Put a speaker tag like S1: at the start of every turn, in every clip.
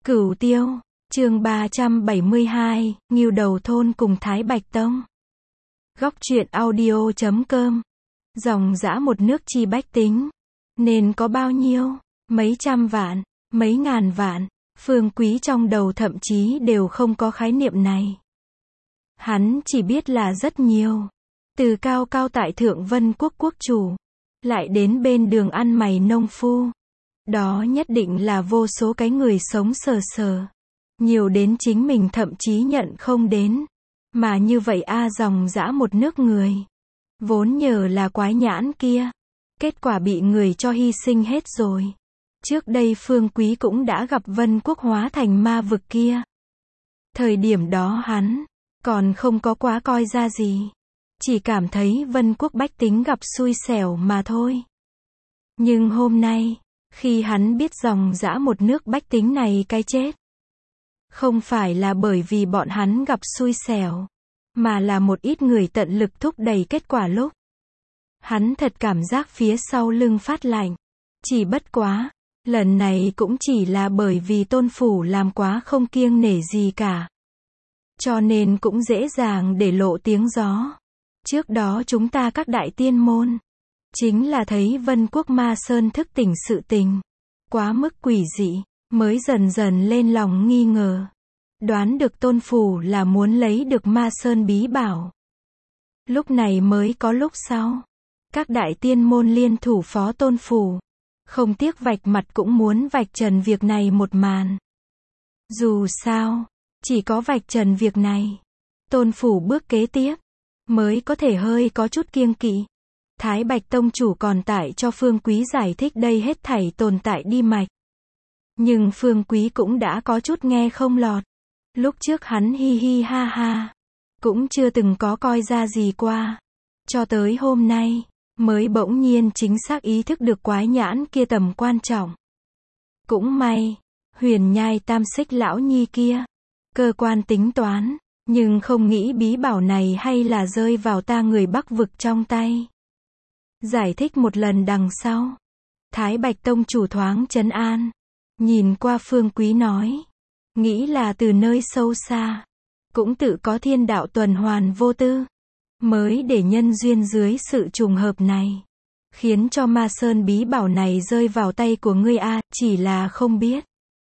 S1: Cửu Tiêu, chương 372, Ngưu Đầu Thôn cùng Thái Bạch Tông. Góc truyện audio.com. Dòng dã một nước chi bách tính, nên có bao nhiêu? Mấy trăm vạn, mấy ngàn vạn. Phương Quý trong đầu thậm chí đều không có khái niệm này. Hắn chỉ biết là rất nhiều. Từ cao cao tại Thượng Vân Quốc quốc chủ, lại đến bên đường ăn mày nông phu. Đó nhất định là vô số cái người sống sờ sờ. Nhiều đến chính mình thậm chí nhận không đến. Mà như vậy dòng dã một nước người. Vốn nhờ là quái nhãn kia. Kết quả bị người cho hy sinh hết rồi. Trước đây Phương Quý cũng đã gặp Vân Quốc hóa thành ma vực kia. Thời điểm đó hắn còn không có quá coi ra gì. Chỉ cảm thấy Vân Quốc bách tính gặp xui xẻo mà thôi. Nhưng hôm nay, khi hắn biết dòng dã một nước bách tính này cái chết, không phải là bởi vì bọn hắn gặp xui xẻo, mà là một ít người tận lực thúc đẩy kết quả lúc. Hắn thật cảm giác phía sau lưng phát lạnh. Chỉ bất quá, lần này cũng chỉ là bởi vì Tôn Phủ làm quá không kiêng nể gì cả. Cho nên cũng dễ dàng để lộ tiếng gió. Trước đó chúng ta các đại tiên môn, chính là thấy Vân Quốc Ma Sơn thức tỉnh sự tình. Quá mức quỷ dị, mới dần dần lên lòng nghi ngờ. Đoán được Tôn Phủ là muốn lấy được Ma Sơn bí bảo. Lúc này mới có lúc sau. Các đại tiên môn liên thủ phó Tôn Phủ. Không tiếc vạch mặt cũng muốn vạch trần việc này một màn. Dù sao, chỉ có vạch trần việc này, Tôn Phủ bước kế tiếp mới có thể hơi có chút kiêng kỵ. Thái Bạch Tông chủ còn tại cho Phương Quý giải thích đây hết thảy tồn tại đi mạch. Nhưng Phương Quý cũng đã có chút nghe không lọt. Lúc trước hắn hi hi ha ha, cũng chưa từng có coi ra gì qua. Cho tới hôm nay, mới bỗng nhiên chính xác ý thức được quái nhãn kia tầm quan trọng. Cũng may, Huyền Nhai Tam Xích lão nhi kia, cơ quan tính toán, nhưng không nghĩ bí bảo này hay là rơi vào ta người Bắc vực trong tay. Giải thích một lần đằng sau, Thái Bạch Tông chủ thoáng trấn an, nhìn qua Phương Quý nói, nghĩ là từ nơi sâu xa, cũng tự có thiên đạo tuần hoàn vô tư, mới để nhân duyên dưới sự trùng hợp này, khiến cho Ma Sơn bí bảo này rơi vào tay của ngươi chỉ là không biết.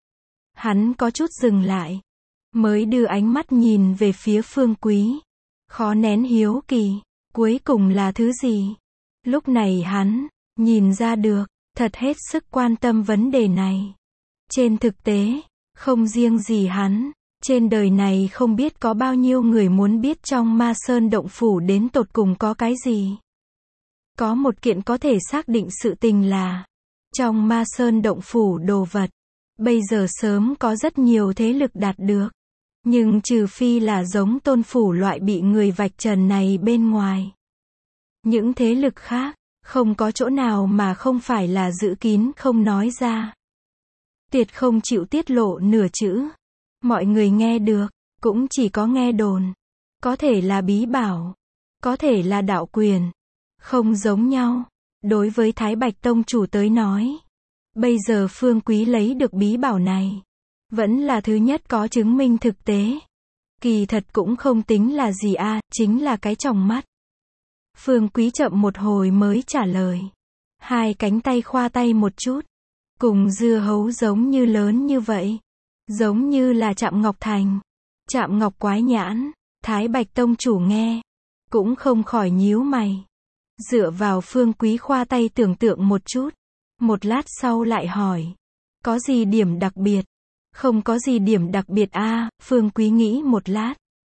S1: Hắn có chút dừng lại, mới đưa ánh mắt nhìn về phía Phương Quý, khó nén hiếu kỳ, cuối cùng là thứ gì? Lúc này hắn nhìn ra được, thật hết sức quan tâm vấn đề này. Trên thực tế, không riêng gì hắn, trên đời này không biết có bao nhiêu người muốn biết trong Ma Sơn động phủ đến tột cùng có cái gì. Có một kiện có thể xác định sự tình là, trong Ma Sơn động phủ đồ vật, bây giờ sớm có rất nhiều thế lực đạt được. Nhưng trừ phi là giống Tôn Phủ loại bị người vạch trần này bên ngoài. Những thế lực khác, không có chỗ nào mà không phải là giữ kín không nói ra. Tuyệt không chịu tiết lộ nửa chữ. Mọi người nghe được, cũng chỉ có nghe đồn. Có thể là bí bảo, có thể là đạo quyền. Không giống nhau. Đối với Thái Bạch Tông chủ tới nói, bây giờ Phương Quý lấy được bí bảo này, vẫn là thứ nhất có chứng minh thực tế. Kỳ thật cũng không tính là gì chính là cái tròng mắt. Phương Quý chậm một hồi mới trả lời. Hai cánh tay khoa tay một chút. Cùng dưa hấu giống như lớn như vậy. Giống như là Trạm Ngọc Thành. Trạm Ngọc quái nhãn. Thái Bạch Tông chủ nghe, cũng không khỏi nhíu mày. Dựa vào Phương Quý khoa tay tưởng tượng một chút. Một lát sau lại hỏi. Có gì điểm đặc biệt? Không có gì điểm đặc biệt Phương Quý nghĩ một lát.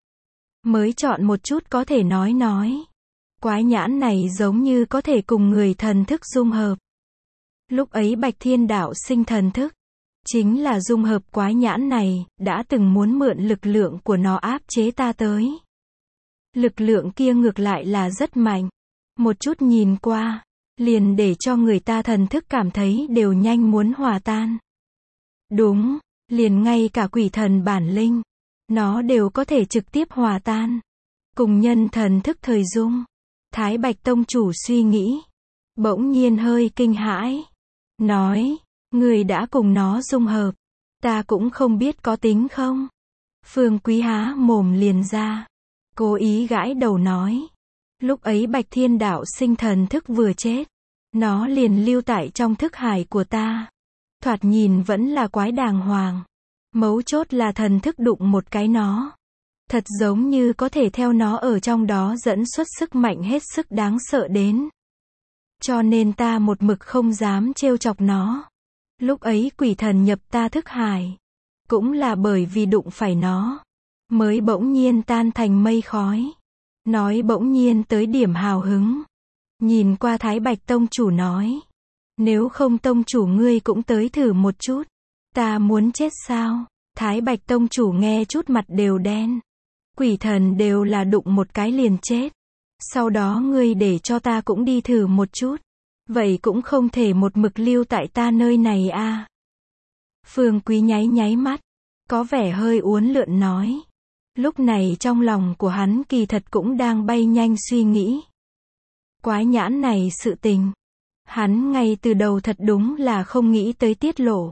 S1: Mới chọn một chút có thể nói. Quái nhãn này giống như có thể cùng người thần thức dung hợp. Lúc ấy Bạch Thiên Đạo sinh thần thức, chính là dung hợp quái nhãn này, đã từng muốn mượn lực lượng của nó áp chế ta tới. Lực lượng kia ngược lại là rất mạnh. Một chút nhìn qua, liền để cho người ta thần thức cảm thấy đều nhanh muốn hòa tan. Đúng. Liền ngay cả quỷ thần bản linh, nó đều có thể trực tiếp hòa tan. Cùng nhân thần thức thời dung. Thái Bạch Tông chủ suy nghĩ, bỗng nhiên hơi kinh hãi. Nói, người đã cùng nó dung hợp. Ta cũng không biết có tính không. Phương Quý há mồm liền ra. Cố ý gãi đầu nói. Lúc ấy Bạch Thiên Đạo Sinh thần thức vừa chết. Nó liền lưu tại trong thức hải của ta. Thoạt nhìn vẫn là quái đàng hoàng. Mấu chốt là thần thức đụng một cái nó. Thật giống như có thể theo nó ở trong đó dẫn xuất sức mạnh hết sức đáng sợ đến. Cho nên ta một mực không dám trêu chọc nó. Lúc ấy quỷ thần nhập ta thức hải. Cũng là bởi vì đụng phải nó. Mới bỗng nhiên tan thành mây khói. Nói bỗng nhiên tới điểm hào hứng. Nhìn qua Thái Bạch Tông Chủ nói. Nếu không Tông Chủ ngươi cũng tới thử một chút. Ta muốn chết sao? Thái Bạch Tông Chủ nghe chút mặt đều đen. Quỷ thần đều là đụng một cái liền chết. Sau đó ngươi để cho ta cũng đi thử một chút. Vậy cũng không thể một mực lưu tại ta nơi này a. Phương Quý nháy nháy mắt. Có vẻ hơi uốn lượn nói. Lúc này trong lòng của hắn kỳ thật cũng đang bay nhanh suy nghĩ. Quái nhãn này sự tình. Hắn ngay từ đầu thật đúng là không nghĩ tới tiết lộ.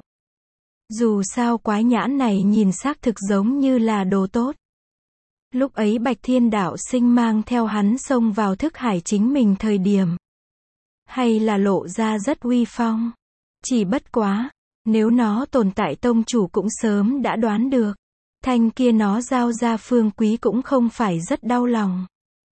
S1: Dù sao quái nhãn này nhìn xác thực giống như là đồ tốt. Lúc ấy Bạch Thiên Đạo Sinh mang theo hắn xông vào thức hải chính mình thời điểm. Hay là lộ ra rất uy phong. Chỉ bất quá, nếu nó tồn tại Tông Chủ cũng sớm đã đoán được. Thanh kia nó giao ra Phương Quý cũng không phải rất đau lòng.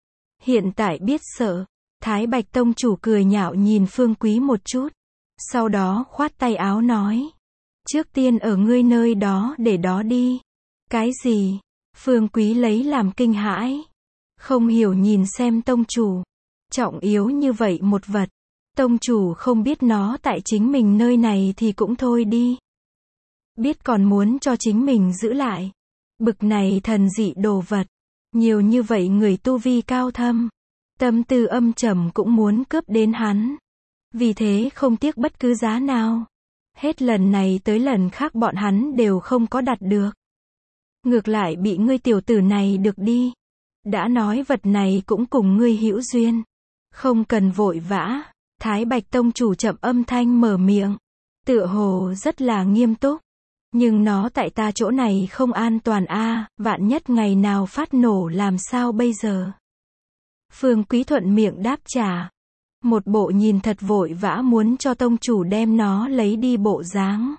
S1: Hiện tại biết sợ, Thái Bạch Tông Chủ cười nhạo nhìn Phương Quý một chút. Sau đó khoát tay áo nói. Trước tiên ở ngươi nơi đó để đó đi. Cái gì? Phương Quý lấy làm kinh hãi. Không hiểu nhìn xem Tông Chủ. Trọng yếu như vậy một vật. Tông Chủ không biết nó tại chính mình nơi này thì cũng thôi đi. Biết còn muốn cho chính mình giữ lại. Bực này thần dị đồ vật. Nhiều như vậy người tu vi cao thâm. Tâm tư âm trầm cũng muốn cướp đến hắn. Vì thế không tiếc bất cứ giá nào. Hết lần này tới lần khác bọn hắn đều không có đạt được. Ngược lại bị ngươi tiểu tử này được đi. Đã nói vật này cũng cùng ngươi hữu duyên. Không cần vội vã. Thái Bạch Tông Chủ chậm âm thanh mở miệng. Tựa hồ rất là nghiêm túc. Nhưng nó tại ta chỗ này không an toàn a, vạn nhất ngày nào phát nổ làm sao bây giờ? Phương Quý thuận miệng đáp trả. Một bộ nhìn thật vội vã muốn cho Tông Chủ đem nó lấy đi bộ dáng.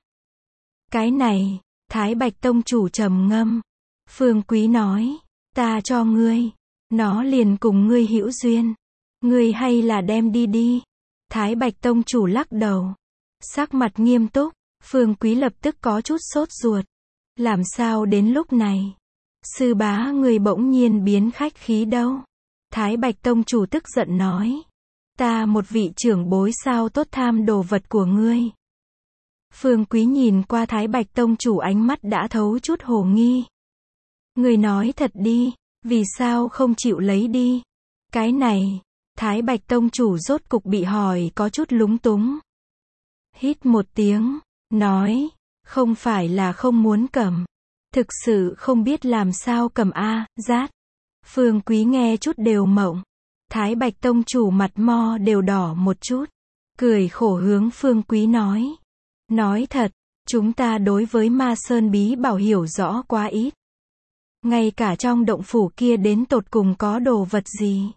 S1: Cái này, Thái Bạch Tông Chủ trầm ngâm. Phương Quý nói, ta cho ngươi. Nó liền cùng ngươi hữu duyên. Ngươi hay là đem đi đi. Thái Bạch Tông Chủ lắc đầu. Sắc mặt nghiêm túc. Phương Quý lập tức có chút sốt ruột. Làm sao đến lúc này? Sư bá người bỗng nhiên biến khách khí đâu? Thái Bạch Tông Chủ tức giận nói. Ta một vị trưởng bối sao tốt tham đồ vật của ngươi? Phương Quý nhìn qua Thái Bạch Tông Chủ ánh mắt đã thấu chút hồ nghi. Người nói thật đi, vì sao không chịu lấy đi? Cái này, Thái Bạch Tông Chủ rốt cục bị hỏi có chút lúng túng. Hít một tiếng. Nói, không phải là không muốn cầm. Thực sự không biết làm sao cầm a, rát. Phương Quý nghe chút đều mộng. Thái Bạch Tông Chủ mặt mo đều đỏ một chút. Cười khổ hướng Phương Quý nói. Nói thật, chúng ta đối với Ma Sơn Bí Bảo hiểu rõ quá ít. Ngay cả trong động phủ kia đến tột cùng có đồ vật gì.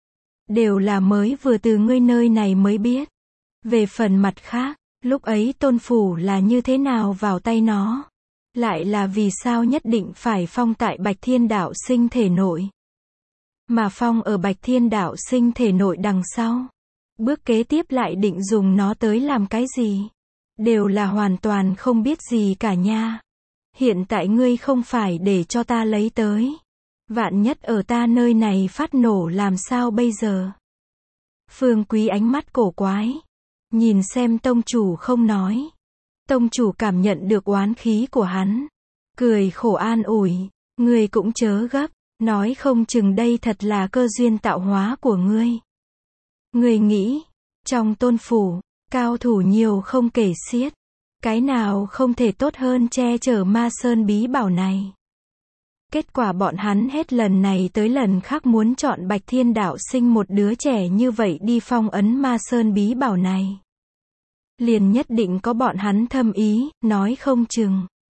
S1: Đều là mới vừa từ ngươi nơi này mới biết. Về phần mặt khác. Lúc ấy tôn phủ là như thế nào vào tay nó? Lại là vì sao nhất định phải phong tại Bạch Thiên Đạo Sinh thể nội? Mà phong ở Bạch Thiên Đạo Sinh thể nội đằng sau. Bước kế tiếp lại định dùng nó tới làm cái gì? Đều là hoàn toàn không biết gì cả nha. Hiện tại ngươi không phải để cho ta lấy tới. Vạn nhất ở ta nơi này phát nổ làm sao bây giờ? Phương Quý ánh mắt cổ quái. Nhìn xem Tông Chủ không nói. Tông Chủ cảm nhận được oán khí của hắn. Cười khổ an ủi. Ngươi cũng chớ gấp. Nói không chừng đây thật là cơ duyên tạo hóa của ngươi. Ngươi nghĩ. Trong tôn phủ. Cao thủ nhiều không kể xiết. Cái nào không thể tốt hơn che chở Ma Sơn Bí Bảo này. Kết quả bọn hắn hết lần này tới lần khác muốn chọn Bạch Thiên Đạo Sinh một đứa trẻ như vậy đi phong ấn Ma Sơn Bí Bảo này. Liền nhất định có bọn hắn thâm ý, nói không chừng.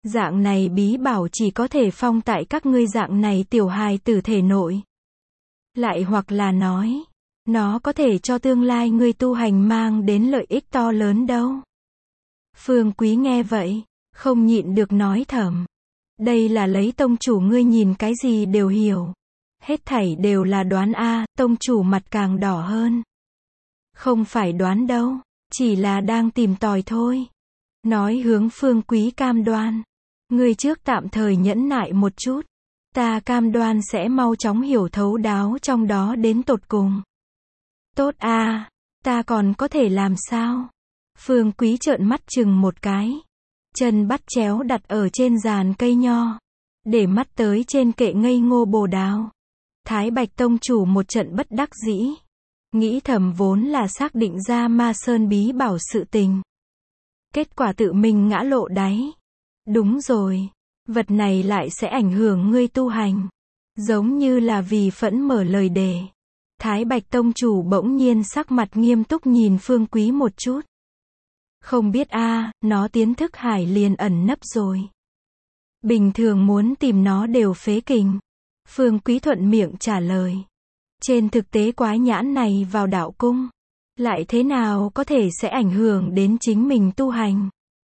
S1: Dạng này bí bảo chỉ có thể phong tại các ngươi dạng này tiểu hài tử thể nội. Lại hoặc là nói, nó có thể cho tương lai ngươi tu hành mang đến lợi ích to lớn đâu. Phương Quý nghe vậy, không nhịn được nói thầm. Đây là lấy tông chủ ngươi nhìn cái gì đều hiểu. Hết thảy đều là đoán a. Tông chủ mặt càng đỏ hơn. Không phải đoán đâu, chỉ là đang tìm tòi thôi. Nói hướng Phương Quý cam đoan. Ngươi trước tạm thời nhẫn nại một chút. Ta cam đoan sẽ mau chóng hiểu thấu đáo trong đó đến tột cùng. Tốt a, ta còn có thể làm sao? Phương Quý trợn mắt chừng một cái. Chân bắt chéo đặt ở trên giàn cây nho. Để mắt tới trên kệ ngây ngô bồ đào. Thái Bạch Tông chủ một trận bất đắc dĩ. Nghĩ thầm vốn là xác định ra Ma Sơn bí bảo sự tình. Kết quả tự mình ngã lộ đáy. Đúng rồi. Vật này lại sẽ ảnh hưởng ngươi tu hành. Giống như là vì phẫn mở lời đề. Thái Bạch Tông chủ bỗng nhiên sắc mặt nghiêm túc nhìn Phương Quý một chút. Không biết a, nó tiến thức hải liền ẩn nấp rồi. Bình thường muốn tìm nó đều phế kình. Phương Quý thuận miệng trả lời. Trên thực tế quái nhãn này vào đạo cung. Lại thế nào có thể sẽ ảnh hưởng đến chính mình tu hành.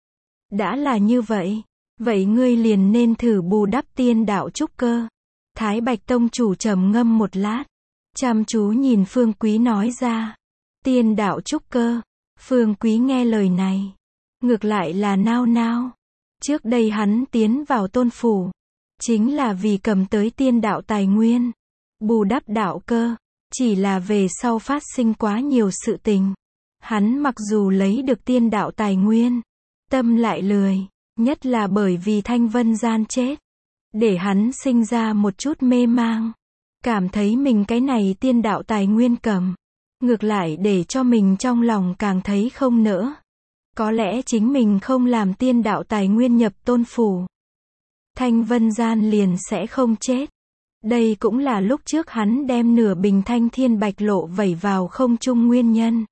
S1: Đã là như vậy. Vậy ngươi liền nên thử bù đắp tiên đạo trúc cơ. Thái Bạch Tông chủ trầm ngâm một lát. Chăm chú nhìn Phương Quý nói ra. Tiên đạo trúc cơ. Phương Quý nghe lời này. Ngược lại là nao nao. Trước đây hắn tiến vào tôn phủ. Chính là vì cầm tới tiên đạo tài nguyên. Bù đắp đạo cơ. Chỉ là về sau phát sinh quá nhiều sự tình. Hắn mặc dù lấy được tiên đạo tài nguyên. Tâm lại lười. Nhất là bởi vì Thanh Vân Gian chết. Để hắn sinh ra một chút mê mang. Cảm thấy mình cái này tiên đạo tài nguyên cầm. Ngược lại để cho mình trong lòng càng thấy không nỡ. Có lẽ chính mình không làm tiên đạo tài nguyên nhập tôn phủ. Thanh Vân Gian liền sẽ không chết. Đây cũng là lúc trước hắn đem nửa bình thanh thiên bạch lộ vẩy vào không trung nguyên nhân.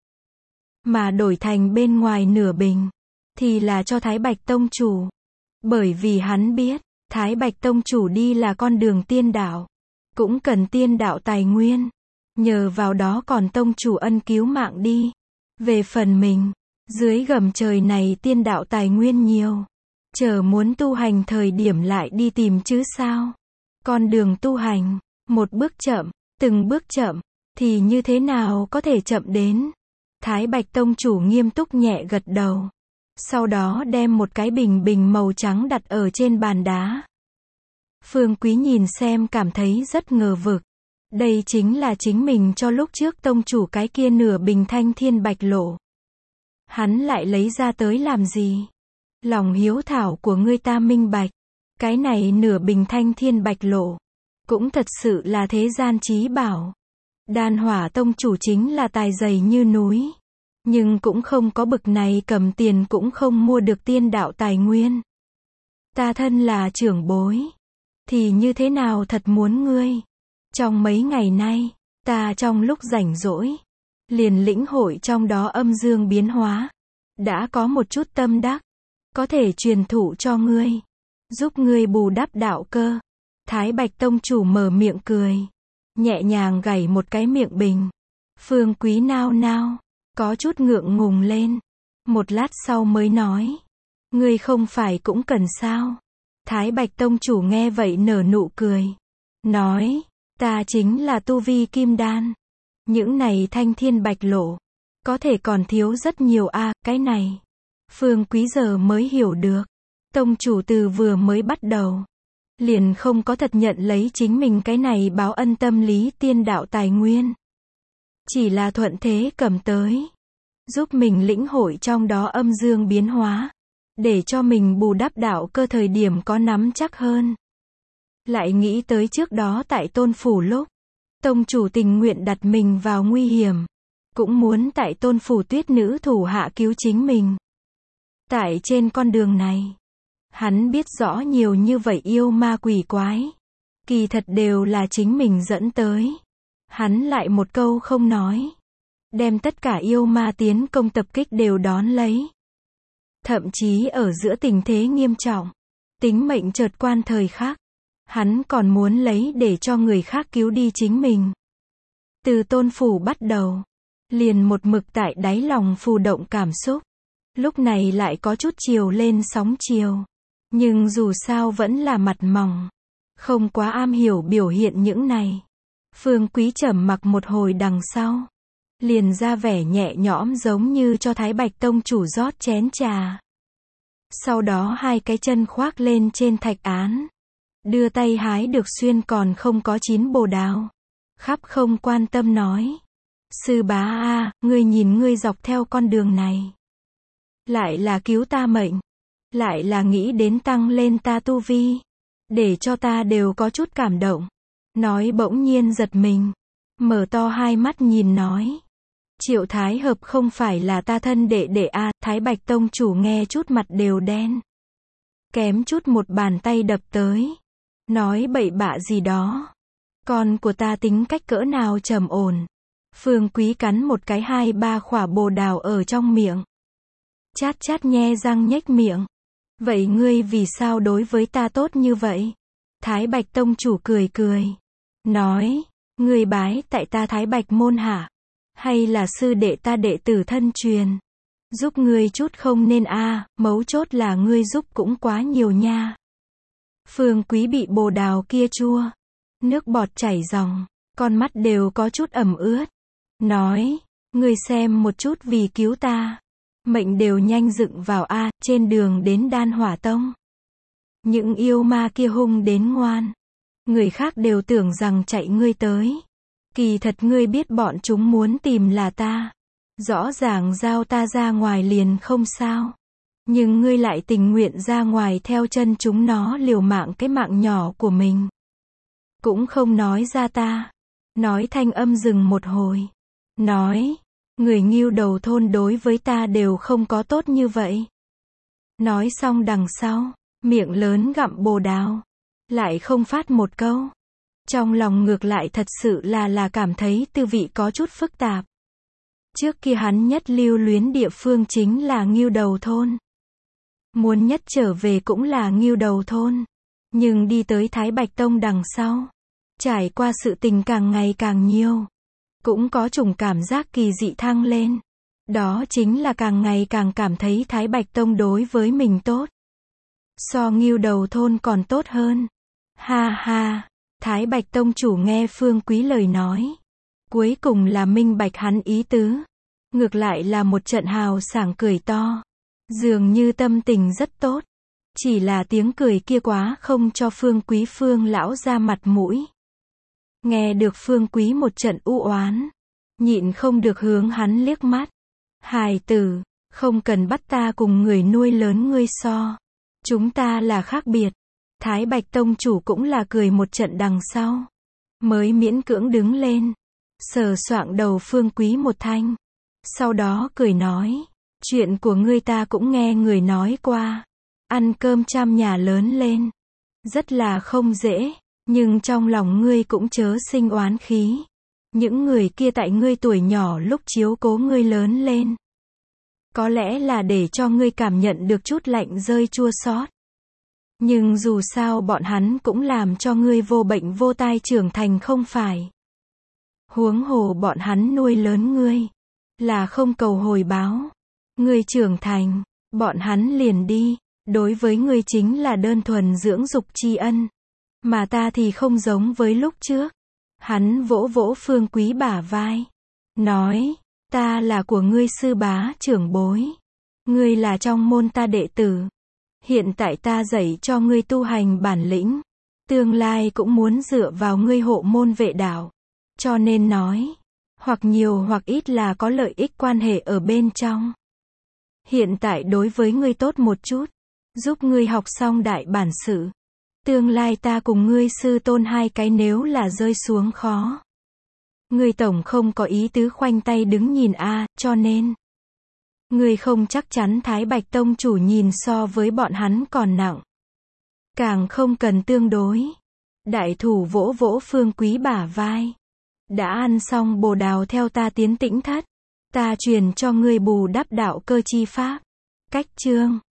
S1: Mà đổi thành bên ngoài nửa bình. Thì là cho Thái Bạch Tông chủ. Bởi vì hắn biết, Thái Bạch Tông chủ đi là con đường tiên đạo. Cũng cần tiên đạo tài nguyên. Nhờ vào đó còn tông chủ ân cứu mạng đi. Về phần mình, dưới gầm trời này tiên đạo tài nguyên nhiều. Chờ muốn tu hành thời điểm lại đi tìm chứ sao. Con đường tu hành, một bước chậm, từng bước chậm, thì như thế nào có thể chậm đến. Thái Bạch Tông chủ nghiêm túc nhẹ gật đầu. Sau đó đem một cái bình bình màu trắng đặt ở trên bàn đá. Phương Quý nhìn xem cảm thấy rất ngờ vực. Đây chính là chính mình cho lúc trước tông chủ cái kia nửa bình thanh thiên bạch lộ. Hắn lại lấy ra tới làm gì? Lòng hiếu thảo của ngươi ta minh bạch. Cái này nửa bình thanh thiên bạch lộ. Cũng thật sự là thế gian chí bảo. Đan Hỏa Tông chủ chính là tài dày như núi. Nhưng cũng không có bực này cầm tiền cũng không mua được tiên đạo tài nguyên. Ta thân là trưởng bối. Thì như thế nào thật muốn ngươi. Trong mấy ngày nay, ta trong lúc rảnh rỗi, liền lĩnh hội trong đó âm dương biến hóa. Đã có một chút tâm đắc. Có thể truyền thụ cho ngươi. Giúp ngươi bù đắp đạo cơ. Thái Bạch Tông chủ mở miệng cười. Nhẹ nhàng gảy một cái miệng bình. Phương Quý nao nao. Có chút ngượng ngùng lên. Một lát sau mới nói. Ngươi không phải cũng cần sao. Thái Bạch Tông chủ nghe vậy nở nụ cười. Nói. Ta chính là tu vi kim đan. Những này thanh thiên bạch lộ. Có thể còn thiếu rất nhiều a. Cái này. Phương Quý giờ mới hiểu được. Tông chủ từ vừa mới bắt đầu. Liền không có thật nhận lấy chính mình cái này báo ân tâm lý tiên đạo tài nguyên. Chỉ là thuận thế cầm tới. Giúp mình lĩnh hội trong đó âm dương biến hóa. Để cho mình bù đắp đạo cơ thời điểm có nắm chắc hơn. Lại nghĩ tới trước đó tại tôn phủ lúc. Tông chủ tình nguyện đặt mình vào nguy hiểm. Cũng muốn tại tôn phủ tuyết nữ thủ hạ cứu chính mình. Tại trên con đường này. Hắn biết rõ nhiều như vậy yêu ma quỷ quái. Kỳ thật đều là chính mình dẫn tới. Hắn lại một câu không nói. Đem tất cả yêu ma tiến công tập kích đều đón lấy. Thậm chí ở giữa tình thế nghiêm trọng. Tính mệnh chợt quan thời khắc. Hắn còn muốn lấy để cho người khác cứu đi chính mình. Từ Tôn Phủ bắt đầu, liền một mực tại đáy lòng phù động cảm xúc. Lúc này lại có chút chiều lên sóng chiều. Nhưng dù sao vẫn là mặt mỏng. Không quá am hiểu biểu hiện những này. Phương Quý trầm mặc một hồi đằng sau. Liền ra vẻ nhẹ nhõm giống như cho Thái Bạch Tông chủ rót chén trà. Sau đó hai cái chân khoác lên trên thạch án. Đưa tay hái được xuyên còn không có chín bồ đào. Khắp không quan tâm nói. Sư bá a, ngươi nhìn ngươi dọc theo con đường này. Lại là cứu ta mệnh. Lại là nghĩ đến tăng lên ta tu vi. Để cho ta đều có chút cảm động. Nói bỗng nhiên giật mình. Mở to hai mắt nhìn nói. Triệu Thái Hợp không phải là ta thân đệ đệ a. Thái Bạch Tông chủ nghe chút mặt đều đen. Kém chút một bàn tay đập tới. Nói bậy bạ gì đó. Con của ta tính cách cỡ nào trầm ổn. Phương Quý cắn một cái 2-3 khỏa bồ đào ở trong miệng. Chát chát nhe răng nhếch miệng. Vậy ngươi vì sao đối với ta tốt như vậy? Thái Bạch Tông chủ cười cười. Nói, ngươi bái tại ta Thái Bạch môn hả? Hay là sư đệ ta đệ tử thân truyền? Giúp ngươi chút không nên a, mấu chốt là ngươi giúp cũng quá nhiều nha. Phương Quý bị bồ đào kia chua. Nước bọt chảy ròng. Con mắt đều có chút ẩm ướt. Nói, ngươi xem một chút vì cứu ta. Mệnh đều nhanh dựng vào a, trên đường đến Đan Hỏa Tông. Những yêu ma kia hung đến ngoan. Người khác đều tưởng rằng chạy ngươi tới. Kỳ thật ngươi biết bọn chúng muốn tìm là ta. Rõ ràng giao ta ra ngoài liền không sao. Nhưng ngươi lại tình nguyện ra ngoài theo chân chúng nó liều mạng cái mạng nhỏ của mình. Cũng không nói ra ta. Nói thanh âm dừng một hồi. Nói, người Ngưu Đầu thôn đối với ta đều không có tốt như vậy. Nói xong đằng sau, miệng lớn gặm bồ đào. Lại không phát một câu. Trong lòng ngược lại thật sự là cảm thấy tư vị có chút phức tạp. Trước kia hắn nhất lưu luyến địa phương chính là Ngưu Đầu thôn. Muốn nhất trở về cũng là Ngưu Đầu thôn. Nhưng đi tới Thái Bạch Tông đằng sau. Trải qua sự tình càng ngày càng nhiều. Cũng có chủng cảm giác kỳ dị thăng lên. Đó chính là càng ngày càng cảm thấy Thái Bạch Tông đối với mình tốt. So Ngưu Đầu thôn còn tốt hơn. Ha ha, Thái Bạch Tông chủ nghe Phương Quý lời nói. Cuối cùng là minh bạch hắn ý tứ. Ngược lại là một trận hào sảng cười to. Dường như tâm tình rất tốt. Chỉ là tiếng cười kia quá không cho Phương Quý Phương lão ra mặt mũi. Nghe được Phương Quý một trận u oán. Nhịn không được hướng hắn liếc mắt. Hài tử, không cần bắt ta cùng người nuôi lớn ngươi so. Chúng ta là khác biệt. Thái Bạch Tông chủ cũng là cười một trận đằng sau. Mới miễn cưỡng đứng lên. Sờ soạng đầu Phương Quý một thanh. Sau đó cười nói. Chuyện của ngươi ta cũng nghe người nói qua. Ăn cơm trăm nhà lớn lên. Rất là không dễ. Nhưng trong lòng ngươi cũng chớ sinh oán khí. Những người kia tại ngươi tuổi nhỏ lúc chiếu cố ngươi lớn lên. Có lẽ là để cho ngươi cảm nhận được chút lạnh rơi chua xót. Nhưng dù sao bọn hắn cũng làm cho ngươi vô bệnh vô tai trưởng thành không phải. Huống hồ bọn hắn nuôi lớn ngươi. Là không cầu hồi báo. Ngươi trưởng thành, bọn hắn liền đi. Đối với ngươi chính là đơn thuần dưỡng dục tri ân. Mà ta thì không giống với lúc trước. Hắn vỗ vỗ Phương Quý bả vai. Nói, ta là của ngươi sư bá trưởng bối. Ngươi là trong môn ta đệ tử. Hiện tại ta dạy cho ngươi tu hành bản lĩnh. Tương lai cũng muốn dựa vào ngươi hộ môn vệ đạo. Cho nên nói, hoặc nhiều hoặc ít là có lợi ích quan hệ ở bên trong. Hiện tại đối với ngươi tốt một chút. Giúp ngươi học xong đại bản sự. Tương lai ta cùng ngươi sư tôn hai cái nếu là rơi xuống khó. Ngươi tổng không có ý tứ khoanh tay đứng nhìn a, cho nên. Ngươi không chắc chắn Thái Bạch Tông chủ nhìn so với bọn hắn còn nặng. Càng không cần tương đối. Đại thủ vỗ vỗ Phương Quý bả vai. Đã ăn xong bồ đào theo ta tiến Tĩnh Thất. Ta truyền cho ngươi bù đắp đạo cơ chi pháp. Cách chương.